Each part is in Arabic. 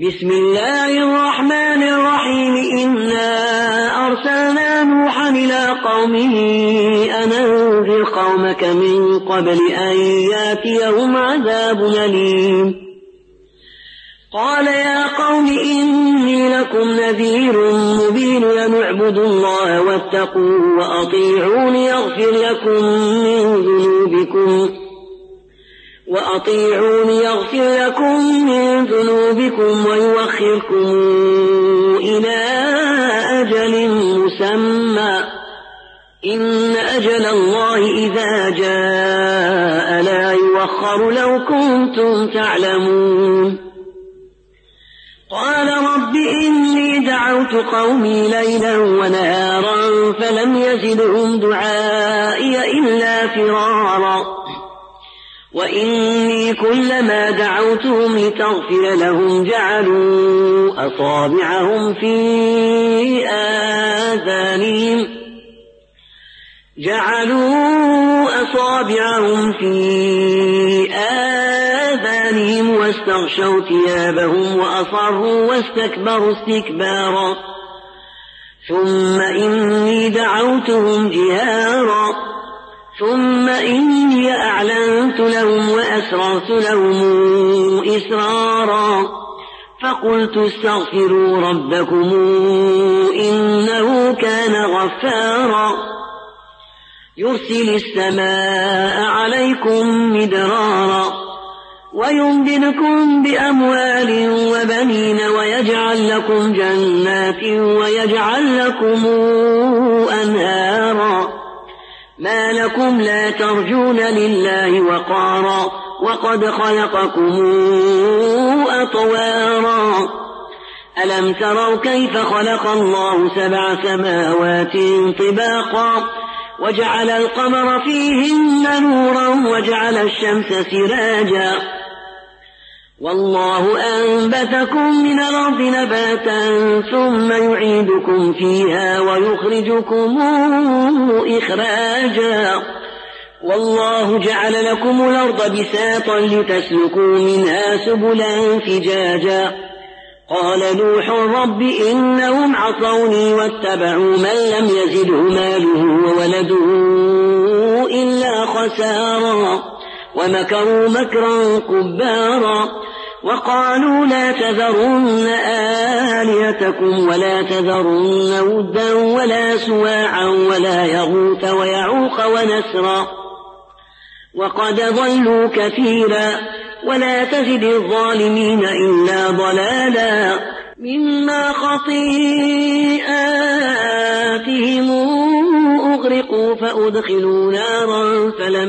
بسم الله الرحمن الرحيم إنا أرسلنا نوحا إلى قومه أن أنذر قومك من قبل أن ياتيهم عذاب أليم قال يا قوم إني لكم نذير مبين أن اعبدوا الله واتقوه وأطيعوني يغفر لكم من ذنوبكم ويؤخركم إلى أجل مسمى إن أجل الله إذا جاء لا يؤخر لو كنتم تعلمون قال رب إني دعوت قومي ليلا ونهارا فلم يزدهم دعائي إلا فرارا وإني كلما دعوتهم لتغفر لهم جعلوا أصابعهم في آذانهم واستغشوا ثيابهم وأصروا واستكبروا استكبارا ثم إني دعوتهم جهارا ثم إني أعلنت لهم وأسررت لهم إسرارا فقلت استغفروا ربكم إنه كان غفارا يرسل السماء عليكم مدرارا ويمددكم بأموال وبنين ويجعل لكم جنات ويجعل لكم أنهارا ما لكم لا ترجون لله وقارا وقد خلقكم أطوارا ألم تروا كيف خلق الله 7 سماوات طباقا وجعل القمر فيهن نورا وجعل الشمس سراجا والله أنبتكم من الأرض نباتا ثم يعيدكم فيها ويخرجكم إخراجا والله جعل لكم الأرض بساطا لتسلكوا منها سبلا فجاجا قال نوح رب إنهم عصوني واتبعوا من لم يزده ماله وولده إلا خسارا ومكروا مكرا كبارا وقالوا لا تذرن آلهتكم ولا تذرن ودا ولا سواعا ولا يغوث ويعوق ونسرا وقد ضلوا كثيرا ولا تزد الظالمين إلا ضلالا مما خطيئاتهم أغرقوا فأدخلوا نارا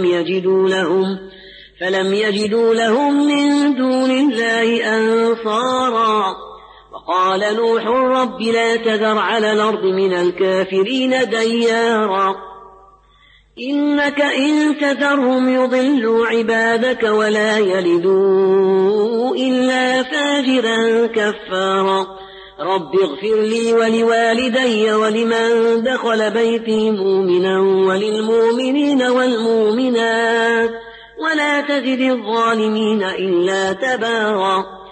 فلم يجدوا لهم من دون الله أنصارا وقال نوح رب لا تذر على الأرض من الكافرين ديارا إنك إن تذرهم يضلوا عبادك ولا يلدوا إلا فاجرا كفارا رب اغفر لي ولوالدي ولمن دخل بيتي مؤمنا وللمؤمنين والمؤمنات ولا تزد الظالمين إلا تبارا